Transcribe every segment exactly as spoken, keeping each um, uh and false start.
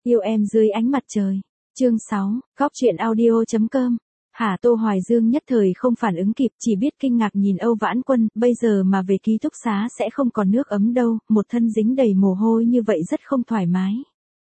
Yêu em dưới ánh mặt trời. Chương sáu, Góc truyện audio.com. Hả? Tô Hoài Dương nhất thời không phản ứng kịp, chỉ biết kinh ngạc nhìn Âu Vãn Quân, bây giờ mà về ký túc xá sẽ không còn nước ấm đâu, một thân dính đầy mồ hôi như vậy rất không thoải mái.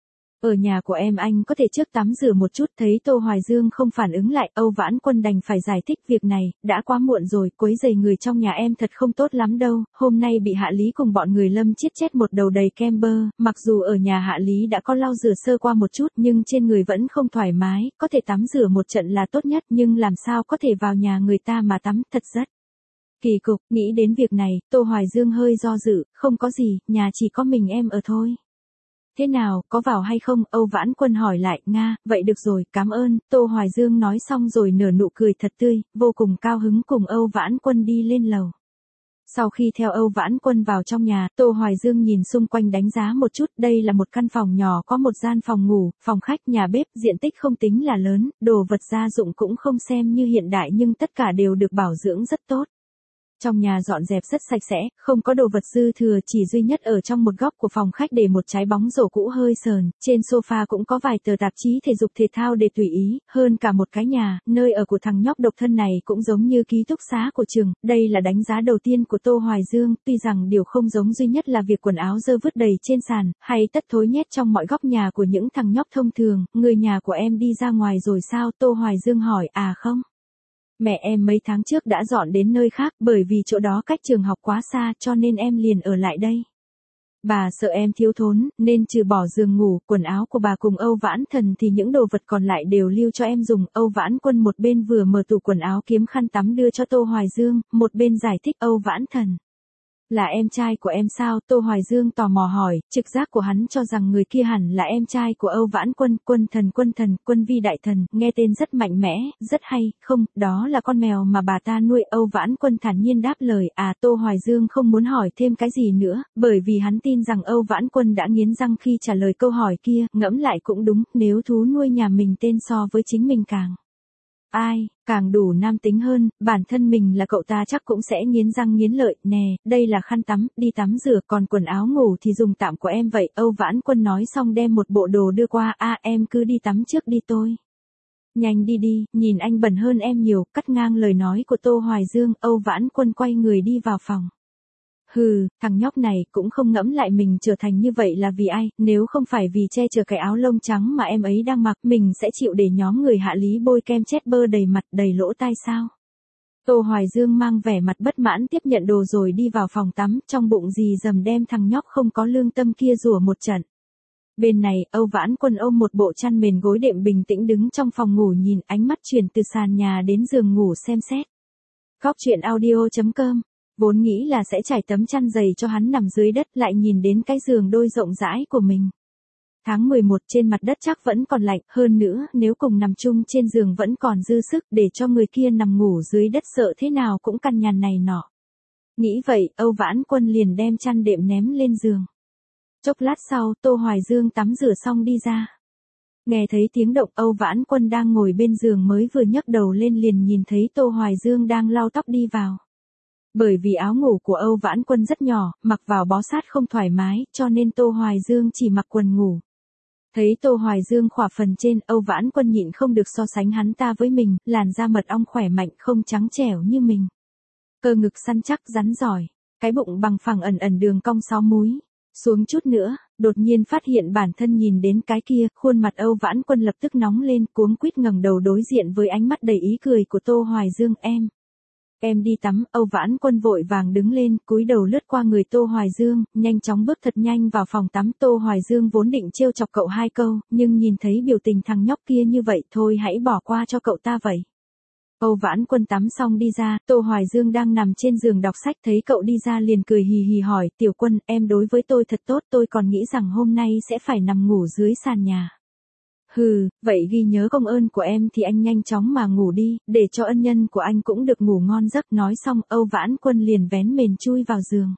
Ở nhà của em anh có thể trước tắm rửa một chút. Thấy Tô Hoài Dương không phản ứng lại, Âu Vãn Quân đành phải giải thích việc này, đã quá muộn rồi, quấy rầy người trong nhà em thật không tốt lắm đâu, hôm nay bị Hạ Lý cùng bọn người Lâm chiết chết một đầu đầy kem bơ, mặc dù ở nhà Hạ Lý đã có lau rửa sơ qua một chút nhưng trên người vẫn không thoải mái, có thể tắm rửa một trận là tốt nhất nhưng làm sao có thể vào nhà người ta mà tắm, thật rất kỳ cục. Nghĩ đến việc này, Tô Hoài Dương hơi do dự, không có gì, nhà chỉ có mình em ở thôi. Thế nào, có vào hay không? Âu Vãn Quân hỏi lại. Nga, vậy được rồi, cảm ơn. Tô Hoài Dương nói xong rồi nở nụ cười thật tươi, vô cùng cao hứng cùng Âu Vãn Quân đi lên lầu. Sau khi theo Âu Vãn Quân vào trong nhà, Tô Hoài Dương nhìn xung quanh đánh giá một chút, đây là một căn phòng nhỏ có một gian phòng ngủ, phòng khách, nhà bếp, diện tích không tính là lớn, đồ vật gia dụng cũng không xem như hiện đại nhưng tất cả đều được bảo dưỡng rất tốt. Trong nhà dọn dẹp rất sạch sẽ, không có đồ vật dư thừa, chỉ duy nhất ở trong một góc của phòng khách để một trái bóng rổ cũ hơi sờn, trên sofa cũng có vài tờ tạp chí thể dục thể thao để tùy ý, hơn cả một cái nhà, nơi ở của thằng nhóc độc thân này cũng giống như ký túc xá của trường, đây là đánh giá đầu tiên của Tô Hoài Dương, tuy rằng điều không giống duy nhất là việc quần áo dơ vứt đầy trên sàn, hay tất thối nhét trong mọi góc nhà của những thằng nhóc thông thường. Người nhà của em đi ra ngoài rồi sao? Tô Hoài Dương hỏi. À không. Mẹ em mấy tháng trước đã dọn đến nơi khác, bởi vì chỗ đó cách trường học quá xa cho nên em liền ở lại đây. Bà sợ em thiếu thốn, nên trừ bỏ giường ngủ, quần áo của bà cùng Âu Vãn Thần thì những đồ vật còn lại đều lưu cho em dùng. Âu Vãn Quân một bên vừa mở tủ quần áo kiếm khăn tắm đưa cho Tô Hoài Dương, một bên giải thích. Âu Vãn Thần là em trai của em sao? Tô Hoài Dương tò mò hỏi, trực giác của hắn cho rằng người kia hẳn là em trai của Âu Vãn Quân. Quân thần quân thần, Quân vi đại thần, nghe tên rất mạnh mẽ, rất hay. Không, đó là con mèo mà bà ta nuôi. Âu Vãn Quân thản nhiên đáp lời. À, Tô Hoài Dương không muốn hỏi thêm cái gì nữa, bởi vì hắn tin rằng Âu Vãn Quân đã nghiến răng khi trả lời câu hỏi kia, ngẫm lại cũng đúng, nếu thú nuôi nhà mình tên so với chính mình càng ai, càng đủ nam tính hơn, bản thân mình là cậu ta chắc cũng sẽ nghiến răng nghiến lợi. Nè, đây là khăn tắm, đi tắm rửa, còn quần áo ngủ thì dùng tạm của em vậy. Âu Vãn Quân nói xong đem một bộ đồ đưa qua. A à, em cứ đi tắm trước đi tôi. Nhanh đi đi, nhìn anh bẩn hơn em nhiều. Cắt ngang lời nói của Tô Hoài Dương, Âu Vãn Quân quay người đi vào phòng. Hừ, thằng nhóc này cũng không ngẫm lại mình trở thành như vậy là vì ai, nếu không phải vì che chở cái áo lông trắng mà em ấy đang mặc, mình sẽ chịu để nhóm người Hạ Lý bôi kem chết bơ đầy mặt đầy lỗ tai sao? Tô Hoài Dương mang vẻ mặt bất mãn tiếp nhận đồ rồi đi vào phòng tắm, trong bụng dì dầm đem thằng nhóc không có lương tâm kia rủa một trận. Bên này, Âu Vãn Quân ôm một bộ chăn mền gối đệm bình tĩnh đứng trong phòng ngủ nhìn, ánh mắt chuyển từ sàn nhà đến giường ngủ xem xét. Góc truyện audio.com. Vốn nghĩ là sẽ trải tấm chăn dày cho hắn nằm dưới đất, lại nhìn đến cái giường đôi rộng rãi của mình. Tháng mười một trên mặt đất chắc vẫn còn lạnh, hơn nữa nếu cùng nằm chung trên giường vẫn còn dư sức, để cho người kia nằm ngủ dưới đất sợ thế nào cũng căn nhằn này nọ. Nghĩ vậy, Âu Vãn Quân liền đem chăn đệm ném lên giường. Chốc lát sau, Tô Hoài Dương tắm rửa xong đi ra. Nghe thấy tiếng động, Âu Vãn Quân đang ngồi bên giường mới vừa nhấc đầu lên liền nhìn thấy Tô Hoài Dương đang lau tóc đi vào. Bởi vì áo ngủ của Âu Vãn Quân rất nhỏ, mặc vào bó sát không thoải mái, cho nên Tô Hoài Dương chỉ mặc quần ngủ. Thấy Tô Hoài Dương khỏa phần trên, Âu Vãn Quân nhịn không được so sánh hắn ta với mình, làn da mật ong khỏe mạnh không trắng trẻo như mình. Cơ ngực săn chắc rắn giỏi, cái bụng bằng phẳng ẩn ẩn đường cong sáu múi. Xuống chút nữa, đột nhiên phát hiện bản thân nhìn đến cái kia, khuôn mặt Âu Vãn Quân lập tức nóng lên, cuống quýt ngẩng đầu đối diện với ánh mắt đầy ý cười của Tô Hoài Dương. Em. Em đi tắm. Âu Vãn Quân vội vàng đứng lên, cúi đầu lướt qua người Tô Hoài Dương, nhanh chóng bước thật nhanh vào phòng tắm. Tô Hoài Dương vốn định trêu chọc cậu hai câu, nhưng nhìn thấy biểu tình thằng nhóc kia như vậy, thôi hãy bỏ qua cho cậu ta vậy. Âu Vãn Quân tắm xong đi ra, Tô Hoài Dương đang nằm trên giường đọc sách, thấy cậu đi ra liền cười hì hì hỏi, Tiểu Quân, em đối với tôi thật tốt, tôi còn nghĩ rằng hôm nay sẽ phải nằm ngủ dưới sàn nhà. Hừ, vậy ghi nhớ công ơn của em thì anh nhanh chóng mà ngủ đi, để cho ân nhân của anh cũng được ngủ ngon giấc. Nói xong, Âu Vãn Quân liền vén mền chui vào giường.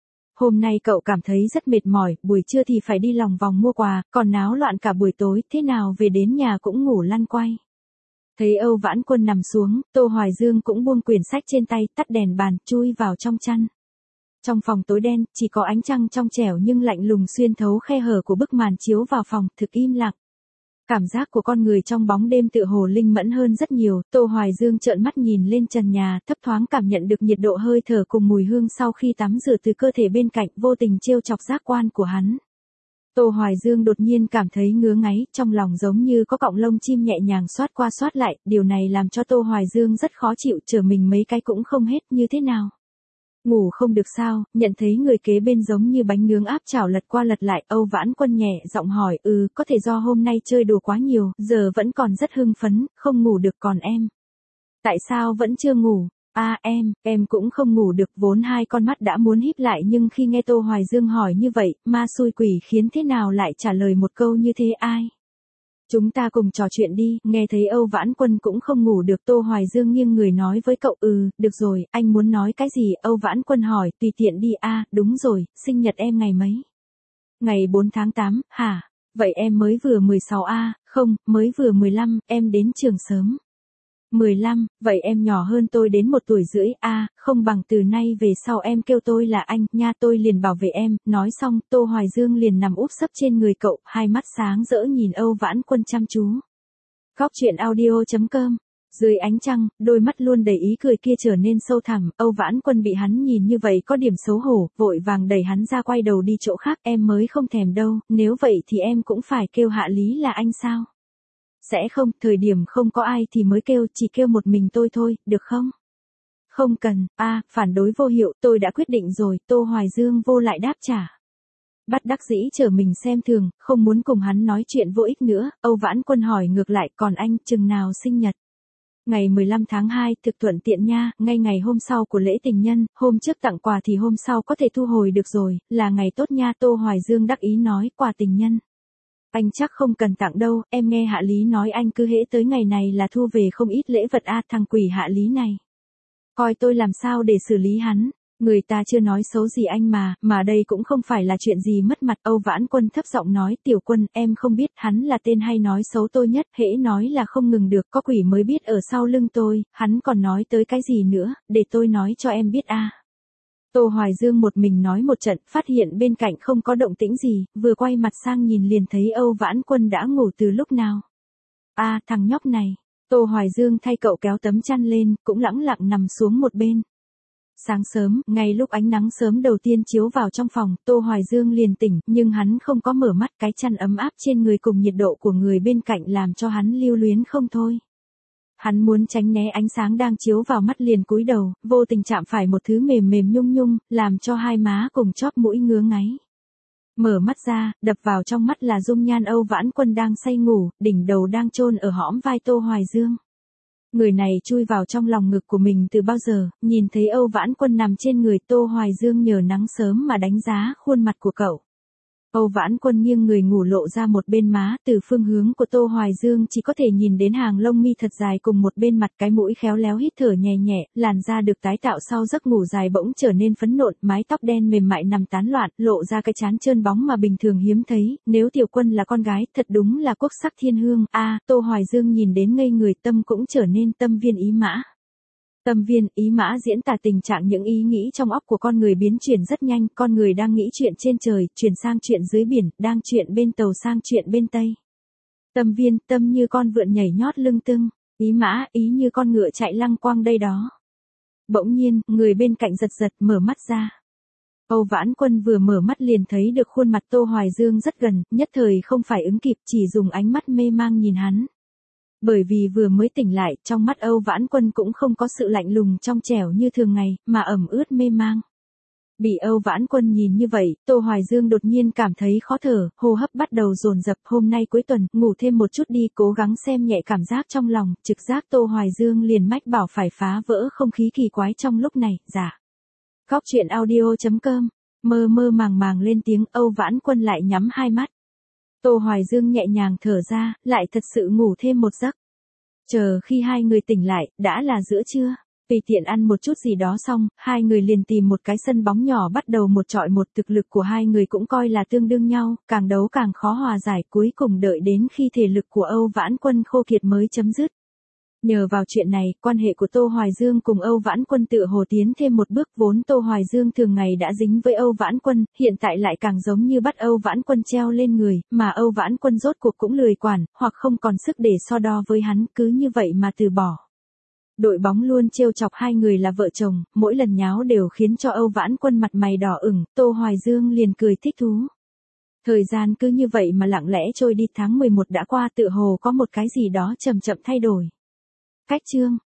Hôm nay cậu cảm thấy rất mệt mỏi, buổi trưa thì phải đi lòng vòng mua quà, còn náo loạn cả buổi tối, thế nào về đến nhà cũng ngủ lăn quay. Thấy Âu Vãn Quân nằm xuống, Tô Hoài Dương cũng buông quyển sách trên tay, tắt đèn bàn, chui vào trong chăn. Trong phòng tối đen, chỉ có ánh trăng trong trẻo nhưng lạnh lùng xuyên thấu khe hở của bức màn chiếu vào phòng, thực im lặng. Cảm giác của con người trong bóng đêm tựa hồ linh mẫn hơn rất nhiều, Tô Hoài Dương trợn mắt nhìn lên trần nhà, thấp thoáng cảm nhận được nhiệt độ hơi thở cùng mùi hương sau khi tắm rửa từ cơ thể bên cạnh, vô tình trêu chọc giác quan của hắn. Tô Hoài Dương đột nhiên cảm thấy ngứa ngáy, trong lòng giống như có cọng lông chim nhẹ nhàng xoát qua xoát lại, điều này làm cho Tô Hoài Dương rất khó chịu, trở mình mấy cái cũng không hết, như thế nào? Ngủ không được sao? Nhận thấy người kế bên giống như bánh nướng áp chảo lật qua lật lại, Âu Vãn Quân nhẹ giọng hỏi, ừ, có thể do hôm nay chơi đùa quá nhiều, giờ vẫn còn rất hưng phấn, không ngủ được còn em. Tại sao vẫn chưa ngủ? À em, em cũng không ngủ được, vốn hai con mắt đã muốn híp lại nhưng khi nghe Tô Hoài Dương hỏi như vậy, ma xui quỷ khiến thế nào lại trả lời một câu như thế ai? Chúng ta cùng trò chuyện đi, nghe thấy Âu Vãn Quân cũng không ngủ được, Tô Hoài Dương nghiêng người nói với cậu, ừ, được rồi, anh muốn nói cái gì? Âu Vãn Quân hỏi, tùy tiện đi. A, à, đúng rồi, sinh nhật em ngày mấy? Ngày bốn tháng tám, hả? Vậy em mới vừa mười sáu a, à, không, mới vừa mười lăm, em đến trường sớm. mười lăm, vậy em nhỏ hơn tôi đến một tuổi rưỡi, a, à, không bằng từ nay về sau em kêu tôi là anh, nha, tôi liền bảo vệ em. Nói xong, Tô Hoài Dương liền nằm úp sấp trên người cậu, hai mắt sáng rỡ nhìn Âu Vãn Quân chăm chú. Góc truyện audio chấm com. Dưới ánh trăng, đôi mắt luôn đầy ý cười kia trở nên sâu thẳm, Âu Vãn Quân bị hắn nhìn như vậy có điểm xấu hổ, vội vàng đẩy hắn ra quay đầu đi chỗ khác, em mới không thèm đâu, nếu vậy thì em cũng phải kêu Hạ Lý là anh sao? Sẽ không, thời điểm không có ai thì mới kêu, chỉ kêu một mình tôi thôi, được không? Không cần, a, à, phản đối vô hiệu, tôi đã quyết định rồi, Tô Hoài Dương vô lại đáp trả. Bắt đắc dĩ trở mình xem thường, không muốn cùng hắn nói chuyện vô ích nữa, Âu Vãn Quân hỏi ngược lại, còn anh, chừng nào sinh nhật? Ngày mười lăm tháng hai, thực thuận tiện nha, ngay ngày hôm sau của lễ tình nhân, hôm trước tặng quà thì hôm sau có thể thu hồi được rồi, là ngày tốt nha, Tô Hoài Dương đắc ý nói, quà tình nhân. Anh chắc không cần tặng đâu, em nghe Hạ Lý nói anh cứ hễ tới ngày này là thu về không ít lễ vật a, à, thằng quỷ Hạ Lý này. Coi tôi làm sao để xử lý hắn, người ta chưa nói xấu gì anh mà, mà đây cũng không phải là chuyện gì mất mặt. Âu Vãn Quân thấp giọng nói, Tiểu Quân, em không biết hắn là tên hay nói xấu tôi nhất, hễ nói là không ngừng được, có quỷ mới biết ở sau lưng tôi, hắn còn nói tới cái gì nữa, để tôi nói cho em biết a. À. Tô Hoài Dương một mình nói một trận, phát hiện bên cạnh không có động tĩnh gì, vừa quay mặt sang nhìn liền thấy Âu Vãn Quân đã ngủ từ lúc nào. A, à, thằng nhóc này. Tô Hoài Dương thay cậu kéo tấm chăn lên, cũng lẳng lặng nằm xuống một bên. Sáng sớm, ngay lúc ánh nắng sớm đầu tiên chiếu vào trong phòng, Tô Hoài Dương liền tỉnh, nhưng hắn không có mở mắt, cái chăn ấm áp trên người cùng nhiệt độ của người bên cạnh làm cho hắn lưu luyến không thôi. Hắn muốn tránh né ánh sáng đang chiếu vào mắt liền cúi đầu, vô tình chạm phải một thứ mềm mềm nhung nhung, làm cho hai má cùng chóp mũi ngứa ngáy. Mở mắt ra, đập vào trong mắt là dung nhan Âu Vãn Quân đang say ngủ, đỉnh đầu đang chôn ở hõm vai Tô Hoài Dương. Người này chui vào trong lòng ngực của mình từ bao giờ, nhìn thấy Âu Vãn Quân nằm trên người Tô Hoài Dương nhờ nắng sớm mà đánh giá khuôn mặt của cậu. Âu Vãn Quân nghiêng người ngủ lộ ra một bên má, từ phương hướng của Tô Hoài Dương chỉ có thể nhìn đến hàng lông mi thật dài cùng một bên mặt, cái mũi khéo léo hít thở nhẹ nhẹ, làn da được tái tạo sau giấc ngủ dài bỗng trở nên phấn nộn, mái tóc đen mềm mại nằm tán loạn, lộ ra cái trán trơn bóng mà bình thường hiếm thấy, nếu Tiểu Quân là con gái, thật đúng là quốc sắc thiên hương. A, à, Tô Hoài Dương nhìn đến ngây người, tâm cũng trở nên tâm viên ý mã. Tâm viên, ý mã diễn tả tình trạng những ý nghĩ trong óc của con người biến chuyển rất nhanh, con người đang nghĩ chuyện trên trời, chuyển sang chuyện dưới biển, đang chuyện bên tàu sang chuyện bên tây. Tâm viên, tâm như con vượn nhảy nhót lưng tưng, ý mã, ý như con ngựa chạy lăng quang đây đó. Bỗng nhiên, người bên cạnh giật giật mở mắt ra. Âu Vãn Quân vừa mở mắt liền thấy được khuôn mặt Tô Hoài Dương rất gần, nhất thời không phải ứng kịp, chỉ dùng ánh mắt mê mang nhìn hắn. Bởi vì vừa mới tỉnh lại, trong mắt Âu Vãn Quân cũng không có sự lạnh lùng trong trẻo như thường ngày, mà ẩm ướt mê mang. Bị Âu Vãn Quân nhìn như vậy, Tô Hoài Dương đột nhiên cảm thấy khó thở, hô hấp bắt đầu dồn dập, hôm nay cuối tuần, ngủ thêm một chút đi, cố gắng xem nhẹ cảm giác trong lòng, trực giác Tô Hoài Dương liền mách bảo phải phá vỡ không khí kỳ quái trong lúc này, dạ. Góc truyện audio chấm com, mơ mơ màng màng lên tiếng, Âu Vãn Quân lại nhắm hai mắt. Tô Hoài Dương nhẹ nhàng thở ra, lại thật sự ngủ thêm một giấc. Chờ khi hai người tỉnh lại, đã là giữa trưa. Tùy tiện ăn một chút gì đó xong, hai người liền tìm một cái sân bóng nhỏ bắt đầu một trọi một, thực lực của hai người cũng coi là tương đương nhau, càng đấu càng khó hòa giải, cuối cùng đợi đến khi thể lực của Âu Vãn Quân khô kiệt mới chấm dứt. Nhờ vào chuyện này, quan hệ của Tô Hoài Dương cùng Âu Vãn Quân tựa hồ tiến thêm một bước, vốn Tô Hoài Dương thường ngày đã dính với Âu Vãn Quân, hiện tại lại càng giống như bắt Âu Vãn Quân treo lên người, mà Âu Vãn Quân rốt cuộc cũng lười quản, hoặc không còn sức để so đo với hắn, cứ như vậy mà từ bỏ. Đội bóng luôn trêu chọc hai người là vợ chồng, mỗi lần nháo đều khiến cho Âu Vãn Quân mặt mày đỏ ửng, Tô Hoài Dương liền cười thích thú. Thời gian cứ như vậy mà lặng lẽ trôi đi, tháng mười một đã qua, tựa hồ có một cái gì đó chậm chậm thay đổi. Cách chương